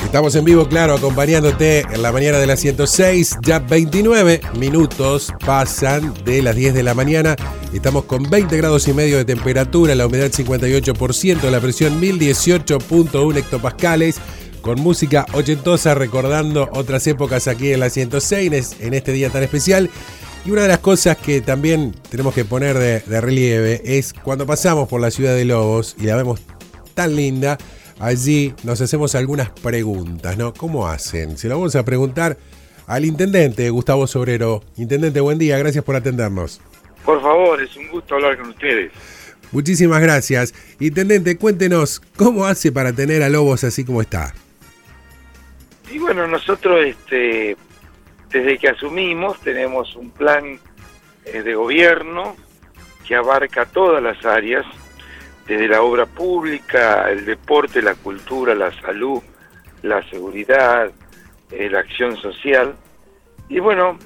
Estamos en vivo, claro, acompañándote en la mañana de las 106, ya 29 minutos pasan de las 10 de la mañana. Estamos con 20 grados y medio de temperatura, la humedad 58%, la presión 1018.1 hectopascales, con música ochentosa recordando otras épocas aquí en la 106 en este día tan especial. Y una de las cosas que también tenemos que poner de relieve es cuando pasamos por la ciudad de Lobos y la vemos tan linda. Allí nos hacemos algunas preguntas, ¿no? ¿Cómo hacen? Se lo vamos a preguntar al intendente Gustavo Sobrero. Intendente, buen día, gracias por atendernos. Por favor, es un gusto hablar con ustedes. Muchísimas gracias. Intendente, cuéntenos, ¿cómo hace para tener a Lobos así como está? Y bueno, nosotros desde que asumimos tenemos un plan de gobierno que abarca todas las áreas, desde la obra pública, el deporte, la cultura, la salud, la seguridad, la acción social. Y bueno,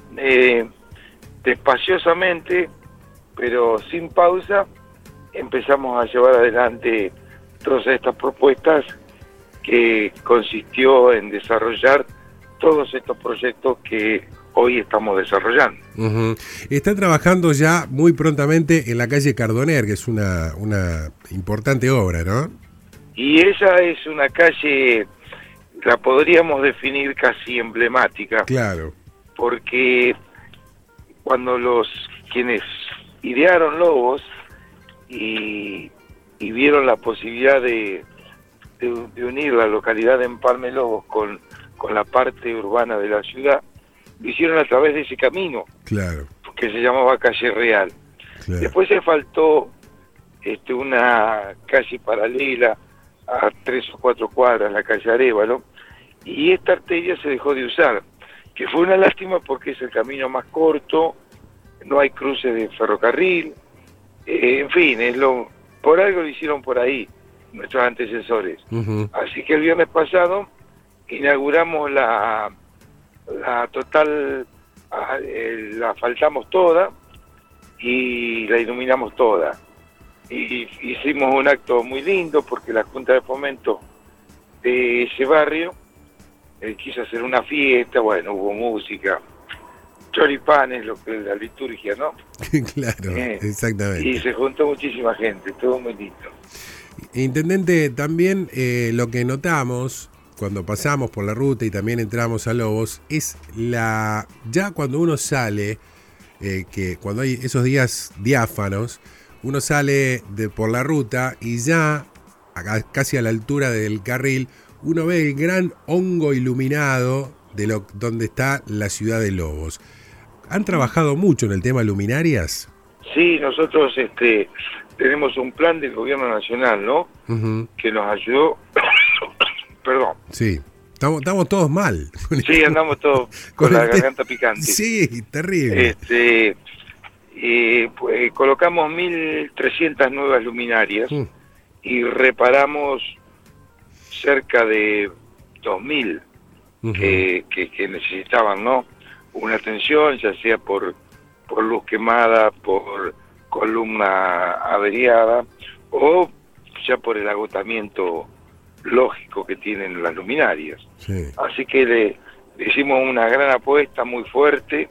despaciosamente, pero sin pausa, empezamos a llevar adelante todas estas propuestas que consistió en desarrollar todos estos proyectos que hoy estamos desarrollando. Uh-huh. Está trabajando ya muy prontamente en la calle Cardoner, que es una importante obra, ¿no? Y esa es una calle, la podríamos definir casi emblemática. Claro. Porque cuando quienes idearon Lobos y vieron la posibilidad de unir la localidad de Empalme Lobos con la parte urbana de la ciudad, lo hicieron a través de ese camino, claro, que se llamaba Calle Real. Claro. Después se faltó una calle paralela a 3 o 4 cuadras, la calle Arévalo, y esta arteria se dejó de usar, que fue una lástima porque es el camino más corto, no hay cruces de ferrocarril, en fin, por algo lo hicieron por ahí nuestros antecesores. Uh-huh. Así que el viernes pasado inauguramos la total, la asfaltamos toda y la iluminamos toda. Y hicimos un acto muy lindo porque la Junta de Fomento de ese barrio quiso hacer una fiesta, bueno, hubo música, choripanes, lo que es la liturgia, ¿no? Claro, exactamente. Y se juntó muchísima gente, estuvo muy lindo. Intendente, también lo que notamos cuando pasamos por la ruta y también entramos a Lobos es ya cuando uno sale, que cuando hay esos días diáfanos, uno sale por la ruta y ya casi a la altura del carril uno ve el gran hongo iluminado de donde está la ciudad de Lobos. ¿Han trabajado mucho en el tema luminarias? Sí, nosotros tenemos un plan del gobierno nacional, ¿no? Uh-huh. Que nos ayudó. Perdón. Sí, estamos todos mal. Sí, andamos todos con la garganta picante. Sí, terrible. Pues, colocamos 1.300 nuevas luminarias y reparamos cerca de 2.000 uh-huh. que necesitaban, ¿no? Una atención, ya sea por luz quemada, por columna averiada o ya por el agotamiento lógico que tienen las luminarias. Sí. Así que le hicimos una gran apuesta muy fuerte.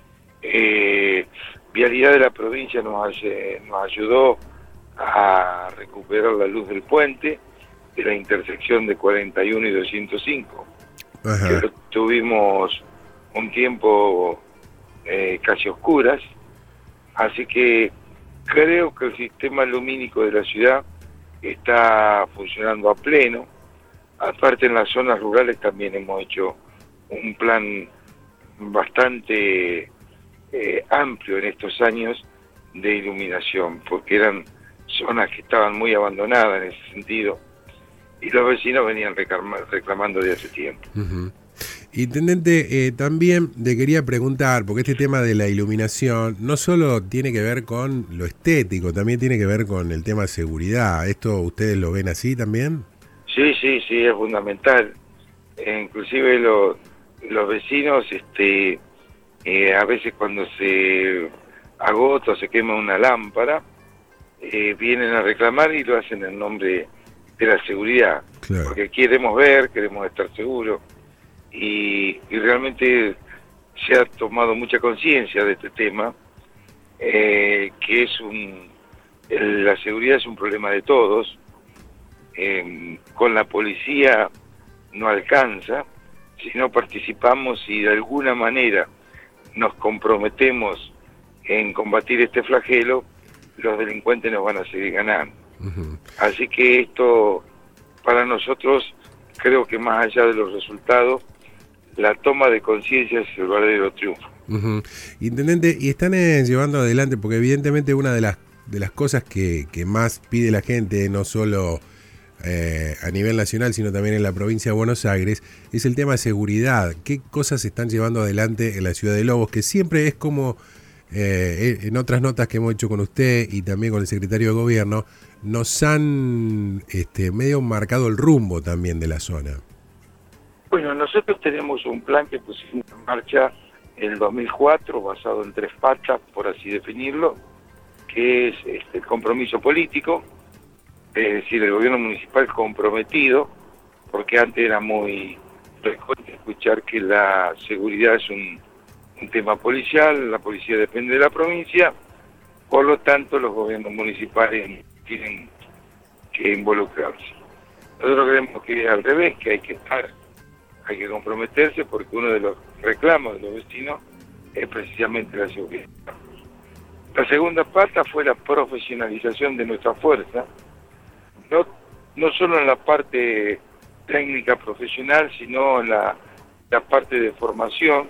Vialidad de la provincia nos ayudó a recuperar la luz del puente de la intersección de 41 y 205. Ajá. Que tuvimos un tiempo casi oscuras, así que creo que el sistema lumínico de la ciudad está funcionando a pleno. Aparte, en las zonas rurales también hemos hecho un plan bastante amplio en estos años de iluminación, porque eran zonas que estaban muy abandonadas en ese sentido y los vecinos venían reclamando de hace tiempo. Uh-huh. Intendente, también le quería preguntar, porque este tema de la iluminación no solo tiene que ver con lo estético, también tiene que ver con el tema de seguridad. ¿Esto ustedes lo ven así también? Sí, es fundamental. Inclusive los vecinos, a veces cuando se agota o se quema una lámpara, vienen a reclamar y lo hacen en nombre de la seguridad. Claro. porque queremos ver, queremos estar seguros, y realmente se ha tomado mucha conciencia de este tema, que es la seguridad es un problema de todos. Con la policía no alcanza, si no participamos y de alguna manera nos comprometemos en combatir este flagelo, los delincuentes nos van a seguir ganando. Uh-huh. Así que esto, para nosotros, creo que más allá de los resultados, la toma de conciencia es el verdadero triunfo. Uh-huh. Intendente, y están llevando adelante, porque evidentemente una de las cosas que más pide la gente, no solo a nivel nacional, sino también en la provincia de Buenos Aires, es el tema de seguridad. ¿Qué cosas se están llevando adelante en la ciudad de Lobos? Que siempre es como, en otras notas que hemos hecho con usted y también con el secretario de Gobierno, nos han medio marcado el rumbo también de la zona. Bueno, nosotros tenemos un plan que pusimos en marcha en el 2004, basado en 3 patas, por así definirlo, que es el compromiso político, es decir, el gobierno municipal comprometido, porque antes era muy frecuente escuchar que la seguridad es un tema policial, la policía depende de la provincia, por lo tanto los gobiernos municipales tienen que involucrarse. Nosotros creemos que es al revés, que hay que comprometerse, porque uno de los reclamos de los vecinos es precisamente la seguridad. La segunda pata fue la profesionalización de nuestra fuerza, no solo en la parte técnica profesional, sino en la parte de formación,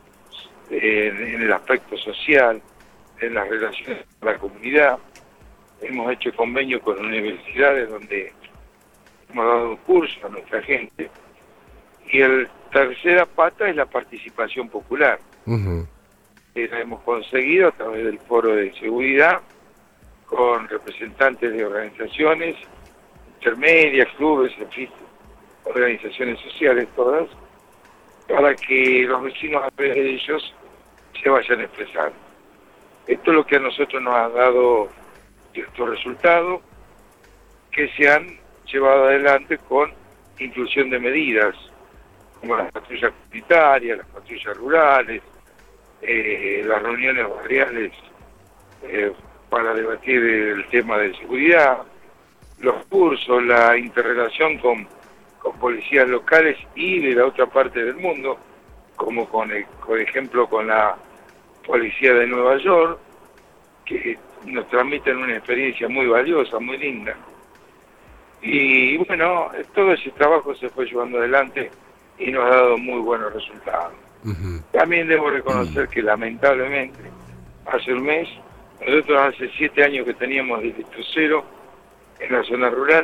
en el aspecto social, en las relaciones con la comunidad. Hemos hecho convenios con universidades donde hemos dado un curso a nuestra gente. Y la tercera pata es la participación popular. Uh-huh. La hemos conseguido a través del foro de seguridad, con representantes de organizaciones intermedias, clubes, en fin, organizaciones sociales todas, para que los vecinos a través de ellos se vayan expresando. Esto es lo que a nosotros nos ha dado estos resultados, que se han llevado adelante con inclusión de medidas, como las patrullas comunitarias, las patrullas rurales, las reuniones barriales para debatir el tema de seguridad, los cursos, la interrelación con policías locales y de la otra parte del mundo, como por ejemplo con la policía de Nueva York, que nos transmiten una experiencia muy valiosa, muy linda. Y bueno, todo ese trabajo se fue llevando adelante y nos ha dado muy buenos resultados. Uh-huh. También debo reconocer que lamentablemente hace un mes, nosotros hace 7 años que teníamos distrito cero en la zona rural,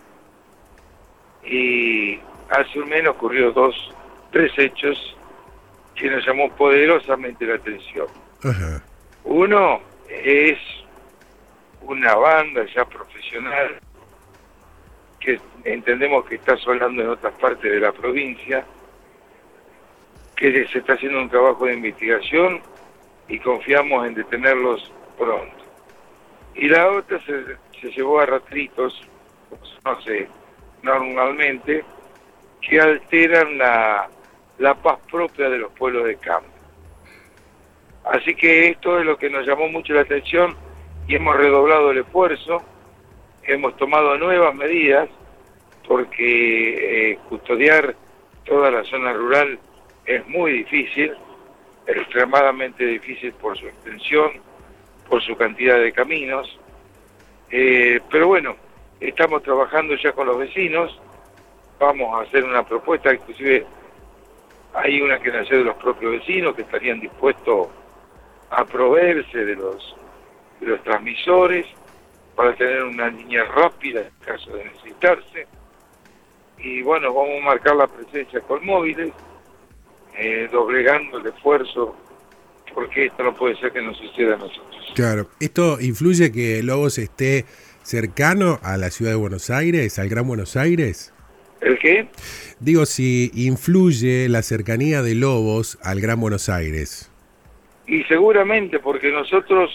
y hace un mes ocurrió 3 hechos que nos llamó poderosamente la atención. Uh-huh. Uno es una banda ya profesional que entendemos que está solando en otras partes de la provincia, que se está haciendo un trabajo de investigación y confiamos en detenerlos pronto. Y la otra se llevó a rastritos, no sé, normalmente, que alteran la paz propia de los pueblos de campo. Así que esto es lo que nos llamó mucho la atención y hemos redoblado el esfuerzo, hemos tomado nuevas medidas, porque custodiar toda la zona rural es muy difícil, extremadamente difícil por su extensión, por su cantidad de caminos, pero bueno, estamos trabajando ya con los vecinos, vamos a hacer una propuesta, inclusive hay una que nació de los propios vecinos que estarían dispuestos a proveerse de los transmisores para tener una línea rápida en caso de necesitarse. Y bueno, vamos a marcar la presencia con móviles, doblegando el esfuerzo, porque esto no puede ser que nos suceda a nosotros. Claro, ¿esto influye que Lobos esté cercano a la ciudad de Buenos Aires, al Gran Buenos Aires? ¿El qué? Digo, si influye la cercanía de Lobos al Gran Buenos Aires. Y seguramente, porque nosotros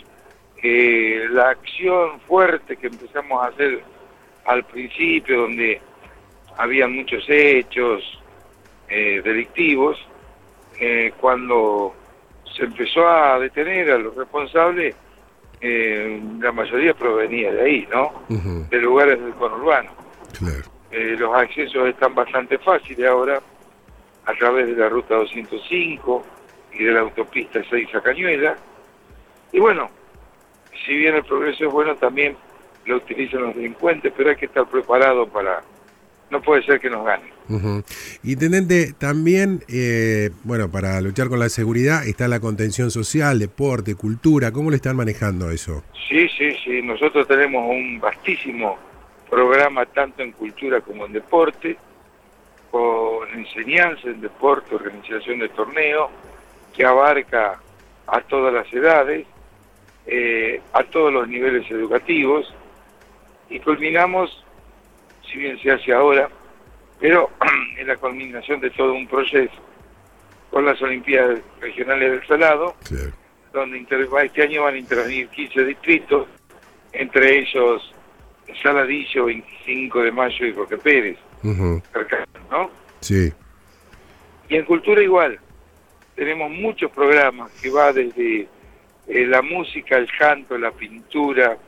la acción fuerte que empezamos a hacer al principio, donde había muchos hechos delictivos. Cuando se empezó a detener a los responsables, la mayoría provenía de ahí, ¿no? Uh-huh. De lugares del conurbano. Claro. Los accesos están bastante fáciles ahora a través de la ruta 205 y de la autopista 6 a Cañuelas. Y bueno, si bien el progreso es bueno, también lo utilizan los delincuentes, pero hay que estar preparado para... No puede ser que nos ganen. Uh-huh. Intendente, también, bueno, para luchar con la seguridad está la contención social, deporte, cultura. ¿Cómo le están manejando eso? Sí. Nosotros tenemos un vastísimo programa tanto en cultura como en deporte, con enseñanza en deporte, organización de torneos, que abarca a todas las edades, a todos los niveles educativos, y culminamos, si bien se hace ahora, pero en la culminación de todo un proceso, con las Olimpiadas Regionales del Salado, Claro. donde este año van a intervenir 15 distritos, entre ellos Saladillo, 25 de Mayo y Roque Pérez, Uh-huh. cercano, ¿no? Sí. Y en cultura igual, tenemos muchos programas que va desde la música, el canto, la pintura,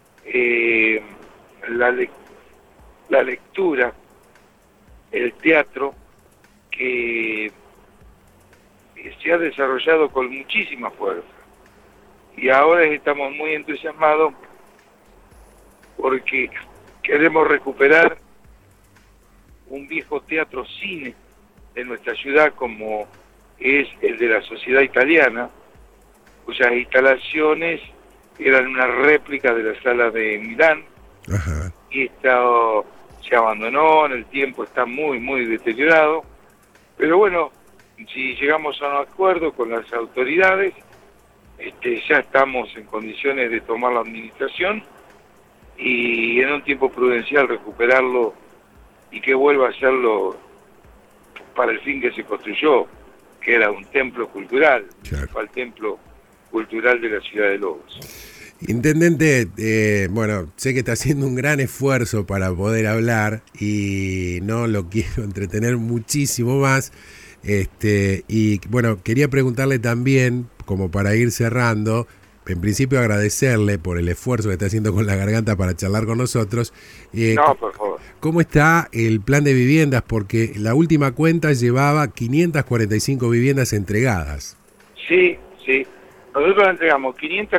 la lectura, el teatro, que se ha desarrollado con muchísima fuerza. Y ahora estamos muy entusiasmados porque queremos recuperar un viejo teatro cine de nuestra ciudad, como es el de la Sociedad Italiana, cuyas instalaciones eran una réplica de la sala de Milán. Ajá. Y esto se abandonó, en el tiempo está muy deteriorado, pero bueno, si llegamos a un acuerdo con las autoridades, ya estamos en condiciones de tomar la administración y en un tiempo prudencial recuperarlo y que vuelva a serlo para el fin que se construyó, que era un templo cultural, Claro. al templo cultural de la ciudad de Lobos. Intendente, bueno, sé que está haciendo un gran esfuerzo para poder hablar y no lo quiero entretener muchísimo más. Y bueno, quería preguntarle también, como para ir cerrando, en principio agradecerle por el esfuerzo que está haciendo con la garganta para charlar con nosotros. No, por favor. ¿Cómo está el plan de viviendas? Porque la última cuenta llevaba 545 viviendas entregadas. Sí. Nosotros entregamos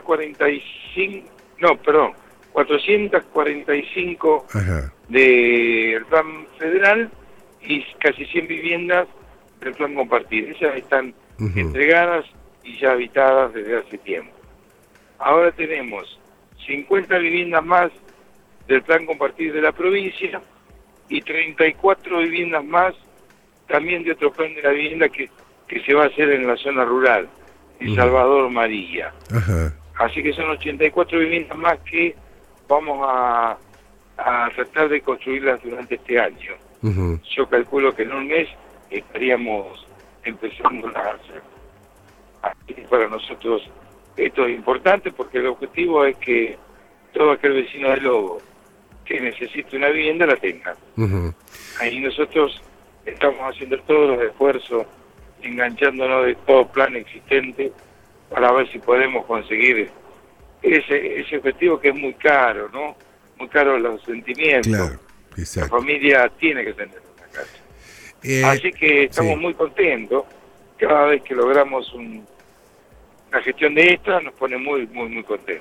445 Ajá. del plan federal y casi 100 viviendas del plan compartir. Esas están Uh-huh. entregadas y ya habitadas desde hace tiempo. Ahora tenemos 50 viviendas más del plan compartir de la provincia y 34 viviendas más también de otro plan de la vivienda que se va a hacer en la zona rural, en Uh-huh. Salvador María. Ajá. Así que son 84 viviendas más que vamos a tratar de construirlas durante este año. Uh-huh. Yo calculo que en un mes estaríamos empezando a hacer. Así que para nosotros esto es importante porque el objetivo es que todo aquel vecino de Lobo que necesite una vivienda la tenga. Uh-huh. Ahí nosotros estamos haciendo todos los esfuerzos, enganchándonos de todo plan existente para ver si podemos conseguir ese objetivo que es muy caro, ¿no? Muy caro los sentimientos. Claro, La exacto. familia tiene que tener una casa. Así que estamos sí. muy contentos. Cada vez que logramos una gestión de esta nos pone muy contentos.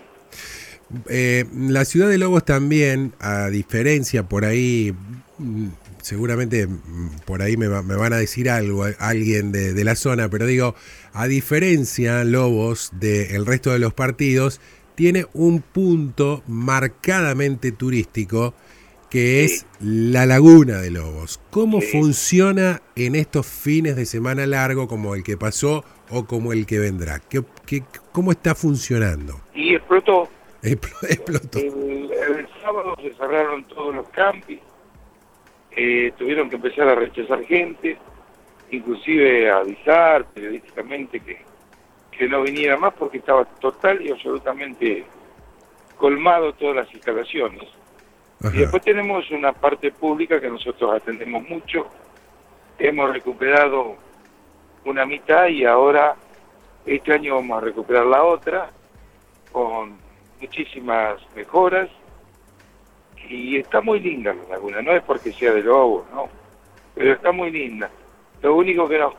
La ciudad de Lobos también, a diferencia por ahí, seguramente por ahí me van a decir algo alguien de la zona, pero digo, a diferencia Lobos del resto de los partidos, tiene un punto marcadamente turístico que es la laguna de Lobos. ¿Cómo funciona en estos fines de semana largo como el que pasó o como el que vendrá? ¿Cómo está funcionando? Y explotó. Explotó. El sábado se cerraron todos los campings, tuvieron que empezar a rechazar gente, inclusive a avisar periodísticamente que no viniera más porque estaba total y absolutamente colmado todas las instalaciones. Ajá. Y después tenemos una parte pública que nosotros atendemos mucho. Hemos recuperado una mitad y ahora este año vamos a recuperar la otra con muchísimas mejoras. Y está muy linda la laguna, no es porque sea de Lobos, no, pero está muy linda. Lo único que nos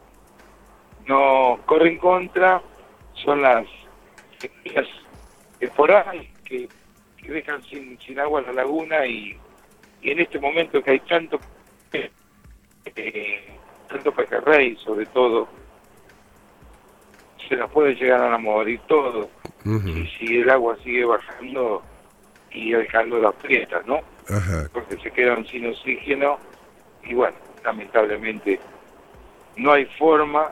corre en contra son las sequías temporales que dejan sin agua la laguna y en este momento que hay tanto pejerrey, sobre todo, se nos puede llegar a morir todo. Uh-huh. Y si el agua sigue bajando y el calor las aprieta, ¿no? Ajá. Porque se quedan sin oxígeno y bueno, lamentablemente no hay forma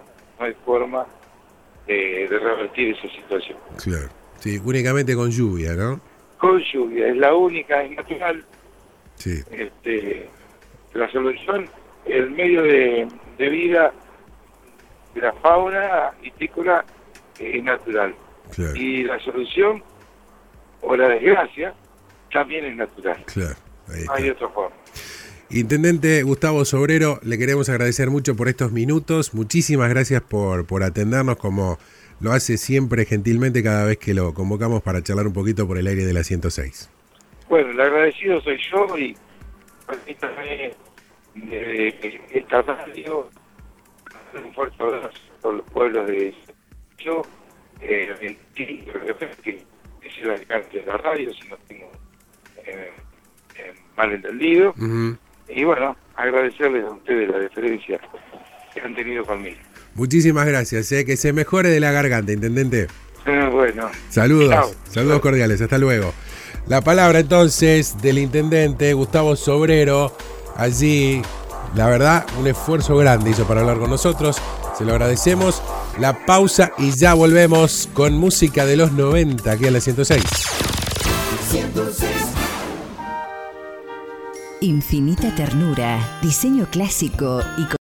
de revertir esa situación. Claro. Sí, únicamente con lluvia, ¿no? Con lluvia, es la única, es natural. Sí. La solución, el medio de vida de la fauna vitícola es natural. Claro. Y la solución, o la desgracia, también es natural. Claro. Ahí está. No hay otra forma. Intendente Gustavo Sobrero, le queremos agradecer mucho por estos minutos. Muchísimas gracias por atendernos como lo hace siempre gentilmente cada vez que lo convocamos para charlar un poquito por el aire de la 106. Bueno, el agradecido soy yo y permítame esta radio, un fuerte abrazo a todos los pueblos de yo, que es el alcance de la radio, si no tengo malentendido. Uh-huh. Y bueno, agradecerles a ustedes la deferencia que han tenido conmigo. Muchísimas gracias, que se mejore de la garganta, intendente. Bueno. Saludos, Chao. saludos cordiales, hasta luego. La palabra entonces del intendente Gustavo Sobrero, allí, la verdad, un esfuerzo grande hizo para hablar con nosotros, se lo agradecemos. La pausa y ya volvemos con música de los 90 aquí en la 106. 106. Infinita ternura, diseño clásico y